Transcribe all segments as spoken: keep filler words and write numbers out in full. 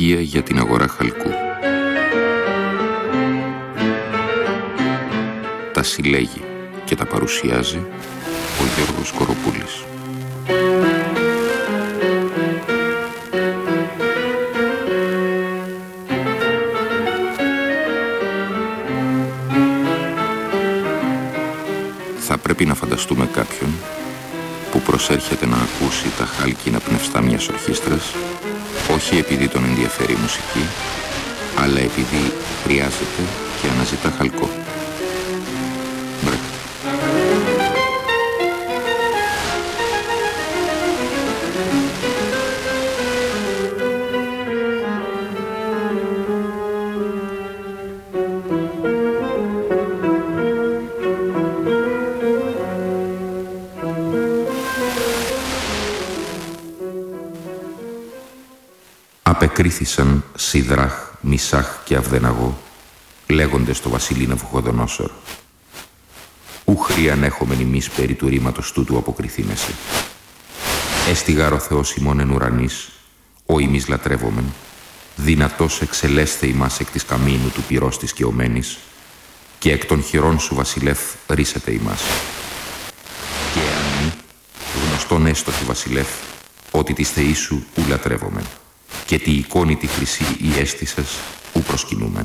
στοιχεία για την αγορά χαλκού. Τα συλλέγει και τα παρουσιάζει ο Γιώργος Κοροπούλης. Θα πρέπει να φανταστούμε κάποιον που προσέρχεται να ακούσει τα χάλκινα πνευστά μιας ορχήστρας, όχι επειδή τον ενδιαφέρει η μουσική, αλλά επειδή χρειάζεται και αναζητά χαλκό. Μπρε. Απεκρίθησαν Σιδράχ, Μισάχ και Αβδεναγώ, λέγοντες στο βασιλεί Ναβουχοδονόσορ. Ου χρείαν έχομεν ημείς περί του ρήματος τούτου αποκριθήνεσαι. Έστιγαρ ο Θεός ημών εν ουρανής, ο ημείς λατρεύομεν, δυνατός εξελέσθε ημάς εκ της καμίνου του πυρός της καιωμένης, και εκ των χειρών σου βασιλεύ ρίσετε ημάς. Και εάν μη, γνωστόν έστω του βασιλεύ, ότι της θεής σου ου λατρεύομεν, και τη εικόνη τη χρυσή η αίσθησας ου προσκυνούμεν.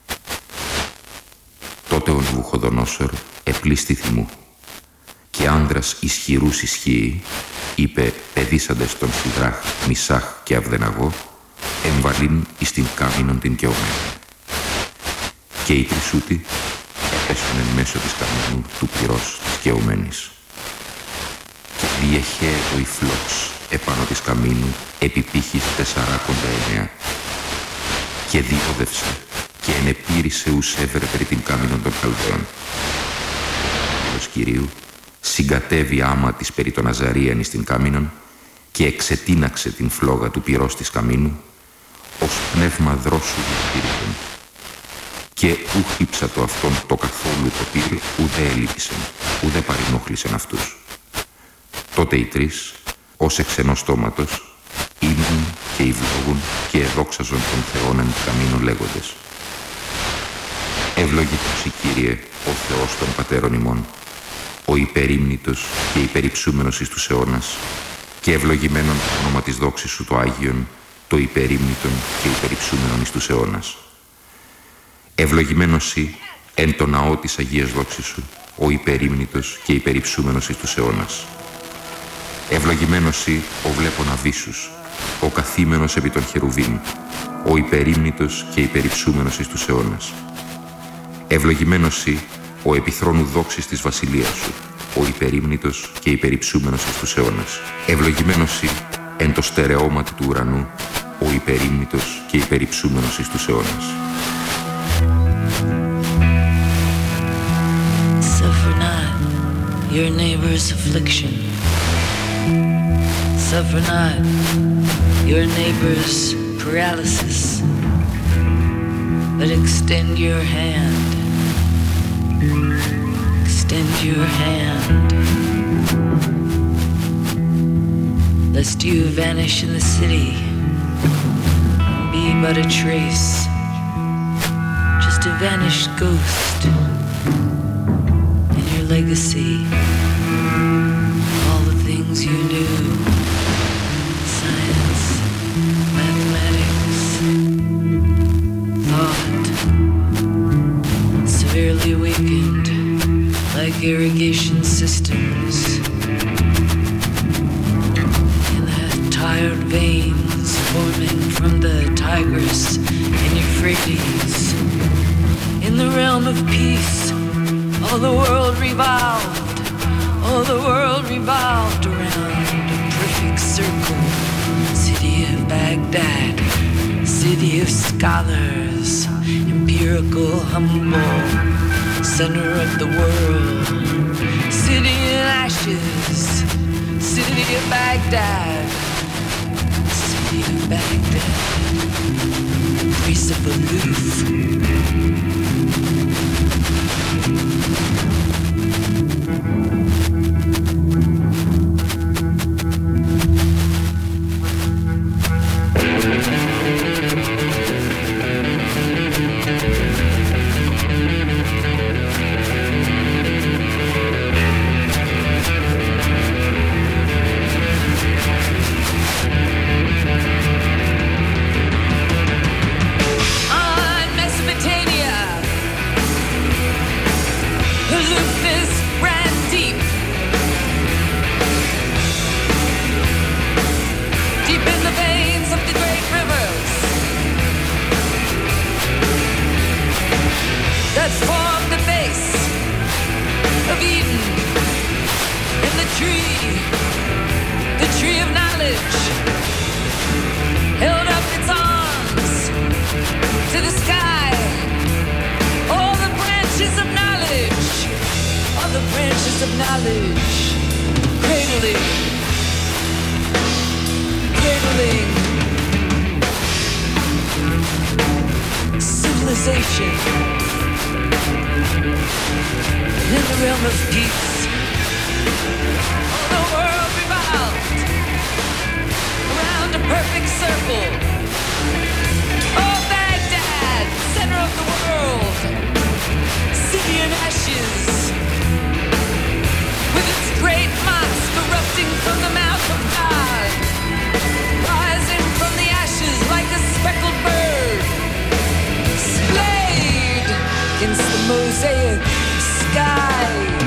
Τότε ο Ναβουχοδονόσορ επλήστη θυμού, και άνδρας ισχυρούς ισχύει, είπε παιδίσαντες τον Σιδράχ, Μισάχ και Αβδεναγώ, εμβαλήν εις την κάμινον την καιωμένη. Και οι τρισούτοι έπεσουν εν μέσω της καμίνου του πυρός της καιωμένης. Και διεχέ ο υφλός επάνω της καμίνου επιπήχης τεσσαράκοντα εννέα, και διόδευσε και ενεπήρησε ους έβρε περί την κάμινον των Χαλδαίων. Ο Άγγελος Κυρίου συγκατέβη άμα της περί των Αζαρίαν εις την κάμινον και εξετίναξε την φλόγα του πυρός της καμίνου, ως πνεύμα δρόσου διατήρητον. Και ου χύψα το αυτόν το καθόλου το πύριο, ουδέ ελείπησεν, ουδέ παρενόχλησεν αυτούς. Τότε οι τρεις, ως εξ ενός στόματος, ήλγουν και ευλόγουν και εδόξαζον τον Θεόν εν καμίνων λέγοντες. Ευλογητός η Κύριε, ο Θεός των πατέρων ημών, ο υπερήμνητος και υπερυψούμενος εις τους αιώνας, και ευλογημένον το όνομα της δόξης σου το Άγιον, το υπερήμνητον και υπερυψούμενον εις τους αιώνας. Ευλογημένος η εν το ναό της Αγίας δόξης σου, ο υπερήμνητος και υπερυψούμενος εις τους αιώνας. Ευλογημένος η ο βλέπων αβίσους, ο καθήμενος επί των χερουβίμ, ο υπερήμνητος και υπερυψούμενος εις τους αιώνας. Ευλογημένος η ο επιθρόνου δόξης της βασιλείας σου, ο υπερήμνητος και υπερυψούμενος εις τους αιώνας. Ευλογημένος η εν το στερεώματι του ουρανού, ο υπερήμνητος και υπερυψούμενος εις τους αιώνας. Suffer not your neighbor's affliction. Suffer not your neighbor's paralysis, but extend your hand. Extend your hand, lest you vanish in the city, be but a trace, just a vanished ghost in your legacy. All the things you knew, science, mathematics, thought, severely weakened like irrigation systems in the tired veins forming from the Tigris and Euphrates. In the realm of peace, all the world revolved, all the world revolved around a perfect circle. City of Baghdad, city of scholars, empirical, humble, center of the world. City in ashes, city of Baghdad, city of Baghdad, place of aloof. civilization. In the realm of peace, all the world revolved around a perfect circle. Oh, Baghdad, center of the world, city in ashes, with its great mosque erupting from the mouth of God, rising from the ashes like a speckled bird, splayed against the mosaic sky.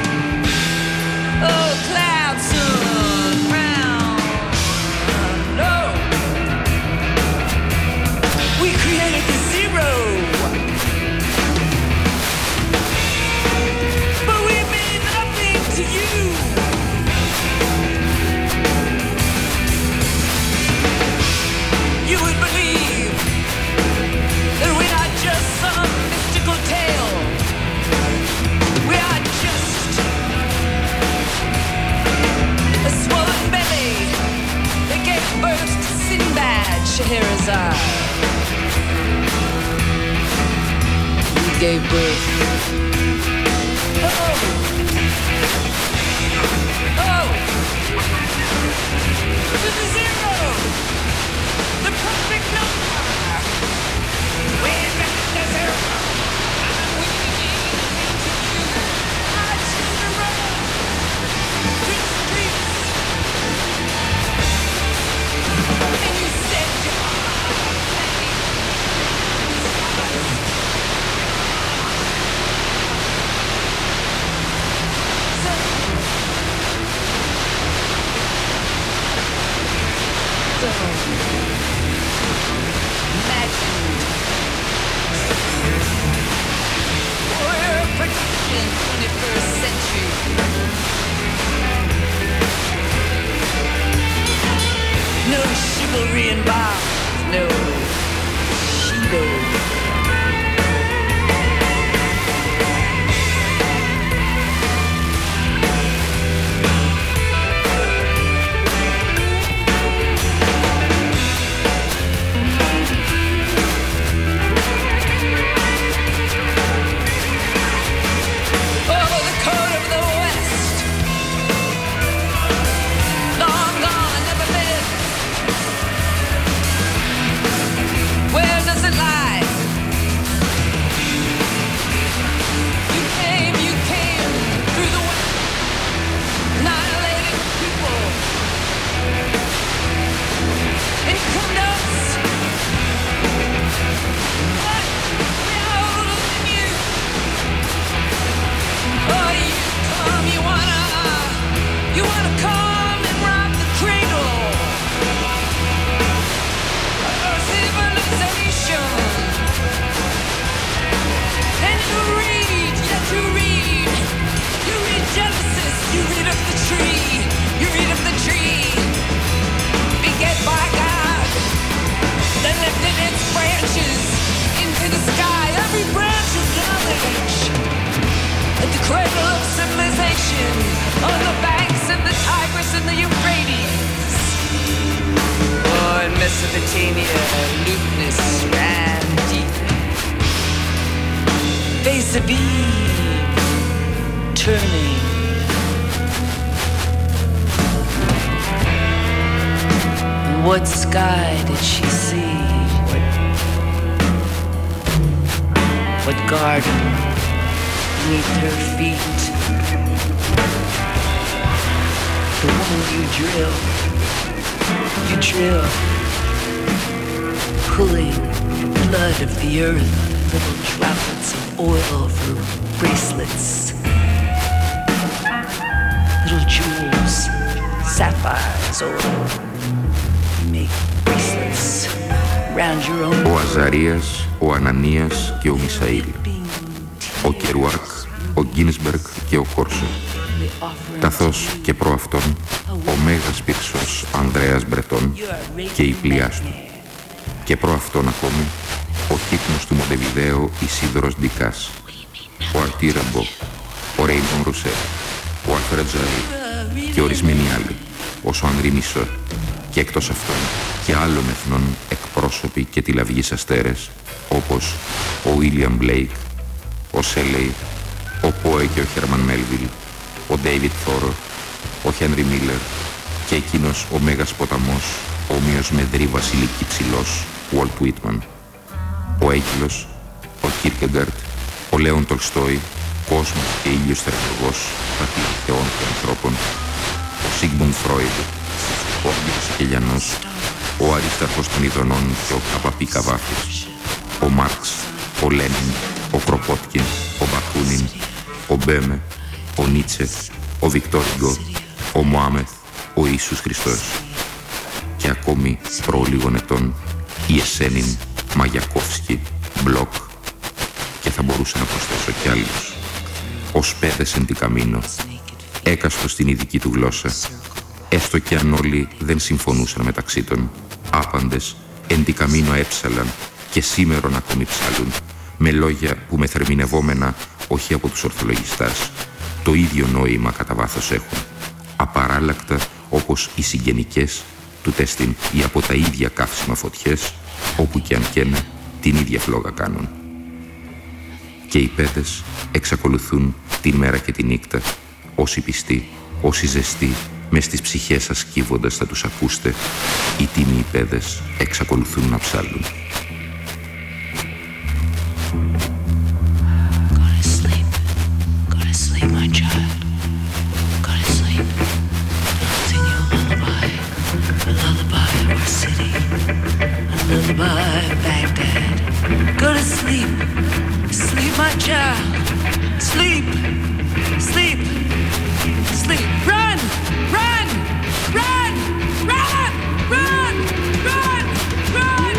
Oh, clouds surround. No, we created the zero, but we mean nothing to you. You would believe that we're not just some mystical tale. We are just a swollen belly that gave birth to Sinbad, Scheherazade. We gave birth. Oh! Oh! To the zero! The perfect number! We invented the zero! We need our children to the streets! And you said you So, imagined for production twenty-first century. No chivalry involved, no Shido. On the banks of the Tigris and the Euphrates. Oh, in Mesopotamia, lewdness ran deep. Face of Eve, turning. What sky did she see? What, what garden beneath her feet? The woman you drill, you drill, pulling the blood of the earth, little droplets of oil for bracelets, little jewels, sapphires, oil. You make bracelets round your own. Ο Αζαρίας, ο Ανανίας και ο Μισαήλ, ο Κερουάκ, ο Γκίνσμπεργκ και ο Κόρσο, καθώς και προ αυτόν ο Μέγας Πυρσός Ανδρέας Μπρετών και η πλειάς του, και προ αυτόν ακόμη ο κύκνος του Μοντεβιδέο Ισίδωρος Ντικάς, ο Αρτί Ραμπό, ο Ρέιμον Ρουσέ, ο Αλφρέντ Ζαρί και ορισμένοι άλλοι, ως ο Ανδρή Μισό, και εκτός αυτών και άλλων εθνών εκπρόσωποι και τηλαυγείς αστέρες, όπως ο William Blake, ο Σέλεϊ, ο Πόε και ο Χέρμαν Μέλβιλ, ο Ντέιβιτ Θόρο, ο Χένρι Μίλλερ και εκείνος ο μέγας ποταμός, όμοιος με δρύ βασιλική ψηλός, Walt Whitman, ο Έγγυλος, ο Κίρκεγκαρτ, ο Λέον Τολστόι, κόσμος και ήλιος θεραπουργός, πατήρ θεών και ανθρώπων, ο Σίγμουντ Φρόιντ, ο Άγγελος Κελιανός, ο Αρίσταρχος των Ιδωνών και ο Καπαπί Καβάφης, ο Μάρξ, ο Λένιν, ο Κροπότκιν, ο Μπακούνιν, ο Μπέμε, ο Νίτσε, ο Βικτόρ Γκο, ο Μωάμεθ, ο Ιησούς Χριστός και ακόμη προ λίγων ετών η Εσένιν, Μαγιακόφσκι, Μπλοκ και θα μπορούσα να προσθέσω κι άλλους. Ως πέδες εν τη καμίνο, έκαστο στην ειδική του γλώσσα, έστω κι αν όλοι δεν συμφωνούσαν μεταξύ των, άπαντες εν τη καμίνο έψαλαν και σήμερον ακόμη ψάλουν, με λόγια που μεθερμινευόμενα όχι από τους ορθολογιστάς, το ίδιο νόημα κατά βάθος έχουν, απαράλλακτα όπως οι συγγενικές του τέστην ή από τα ίδια καύσιμα φωτιές, όπου κι αν καίνε την ίδια φλόγα κάνουν. Και οι πέδες εξακολουθούν τη μέρα και τη νύχτα, όσοι πιστοί, όσοι ζεστοί, μες στις ψυχές σας κύβοντας θα τους ακούστε, οι τίμιοι πέδες εξακολουθούν να ψάλλουν. Lullaby of Baghdad. Go to sleep, sleep, my child. Sleep, sleep, sleep. Run, run, run, run, run, run, run.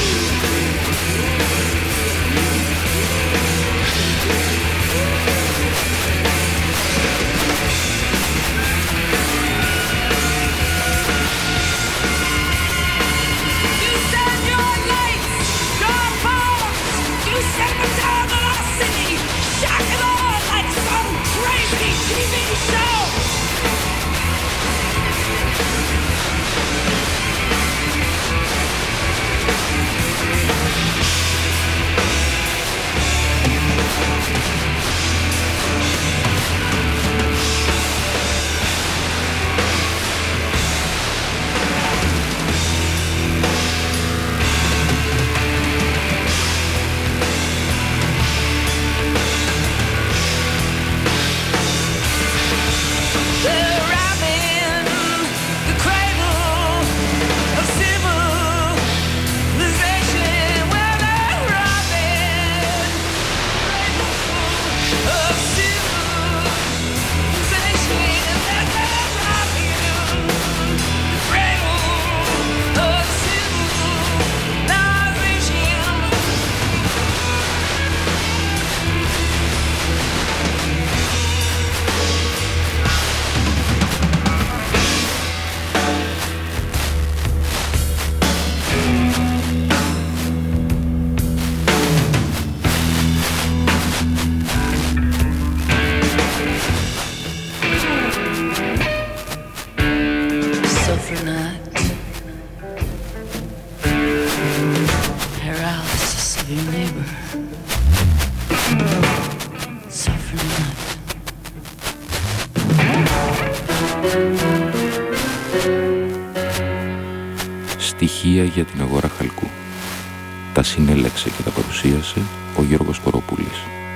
Στοιχεία για την αγορά χαλκού. Τα συνέλεξε και τα παρουσίασε ο Γιώργος Κοροπούλης.